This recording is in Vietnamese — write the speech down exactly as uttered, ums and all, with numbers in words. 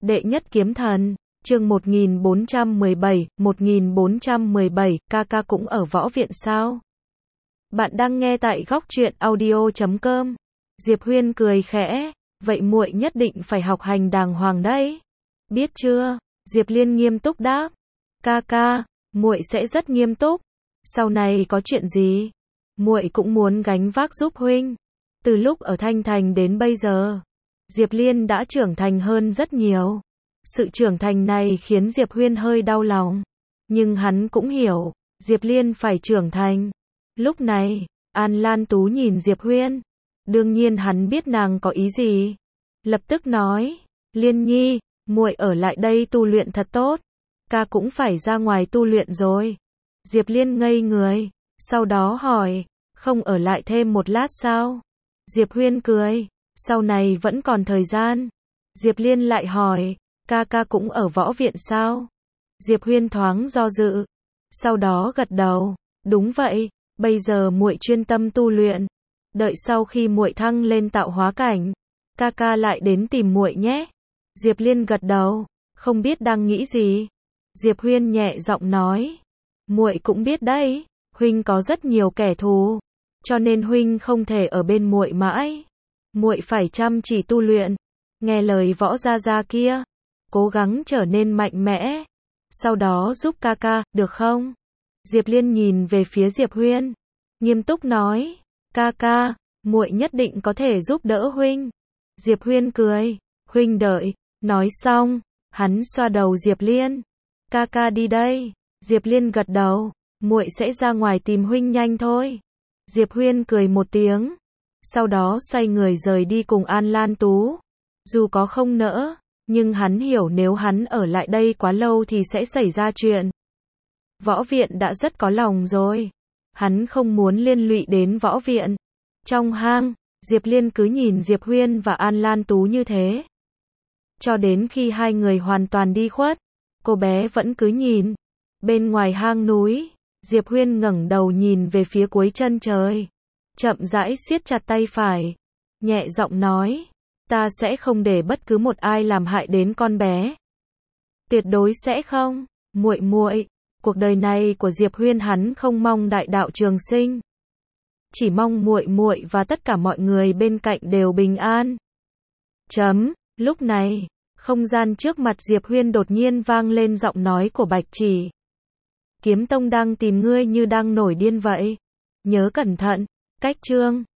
Đệ nhất kiếm thần, chương một nghìn bốn trăm mười bảy, một nghìn bốn trăm mười bảy, ca ca cũng ở võ viện sao? Bạn đang nghe tại góc truyện audio chấm com. Diệp Huyên cười khẽ, vậy muội nhất định phải học hành đàng hoàng đấy. Biết chưa? Diệp Liên nghiêm túc đáp. Ca ca, muội sẽ rất nghiêm túc. Sau này có chuyện gì, muội cũng muốn gánh vác giúp huynh. Từ lúc ở Thanh Thành đến bây giờ, Diệp Liên đã trưởng thành hơn rất nhiều. Sự trưởng thành này khiến Diệp Huyên hơi đau lòng. Nhưng hắn cũng hiểu, Diệp Liên phải trưởng thành. Lúc này, An Lan Tú nhìn Diệp Huyên. Đương nhiên hắn biết nàng có ý gì. Lập tức nói, Liên Nhi, muội ở lại đây tu luyện thật tốt. Ca cũng phải ra ngoài tu luyện rồi. Diệp Liên ngây người, sau đó hỏi, không ở lại thêm một lát sao? Diệp Huyên cười, sau này vẫn còn thời gian. Diệp Liên lại hỏi, ca ca cũng ở võ viện sao? Diệp Huyên thoáng do dự, sau đó gật đầu, đúng vậy, bây giờ muội chuyên tâm tu luyện, đợi sau khi muội thăng lên tạo hóa cảnh, ca ca lại đến tìm muội nhé. Diệp Liên gật đầu, không biết đang nghĩ gì. Diệp Huyên nhẹ giọng nói, muội cũng biết đấy, huynh có rất nhiều kẻ thù, cho nên huynh không thể ở bên muội mãi. Muội phải chăm chỉ tu luyện, nghe lời võ gia gia kia, cố gắng trở nên mạnh mẽ, sau đó giúp ca ca, được không? Diệp Liên nhìn về phía Diệp Huyên, nghiêm túc nói, ca ca, muội nhất định có thể giúp đỡ huynh. Diệp Huyên cười, huynh đợi. Nói xong, hắn xoa đầu Diệp Liên, ca ca đi đây. Diệp Liên gật đầu, muội sẽ ra ngoài tìm huynh nhanh thôi. Diệp Huyên cười một tiếng, sau đó xoay người rời đi cùng An Lan Tú. Dù có không nỡ, nhưng hắn hiểu nếu hắn ở lại đây quá lâu thì sẽ xảy ra chuyện. Võ viện đã rất có lòng rồi, hắn không muốn liên lụy đến võ viện. Trong hang, Diệp Liên cứ nhìn Diệp Huyên và An Lan Tú như thế, cho đến khi hai người hoàn toàn đi khuất, cô bé vẫn cứ nhìn. Bên ngoài hang núi, Diệp Huyên ngẩng đầu nhìn về phía cuối chân trời, chậm rãi siết chặt tay phải, nhẹ giọng nói, ta sẽ không để bất cứ một ai làm hại đến con bé. Tuyệt đối sẽ không, muội muội. Cuộc đời này của Diệp Huyên hắn không mong đại đạo trường sinh, chỉ mong muội muội và tất cả mọi người bên cạnh đều bình an. Chấm. Lúc này, không gian trước mặt Diệp Huyên đột nhiên vang lên giọng nói của Bạch Chỉ. Kiếm Tông đang tìm ngươi như đang nổi điên vậy. Nhớ cẩn thận. Cách chương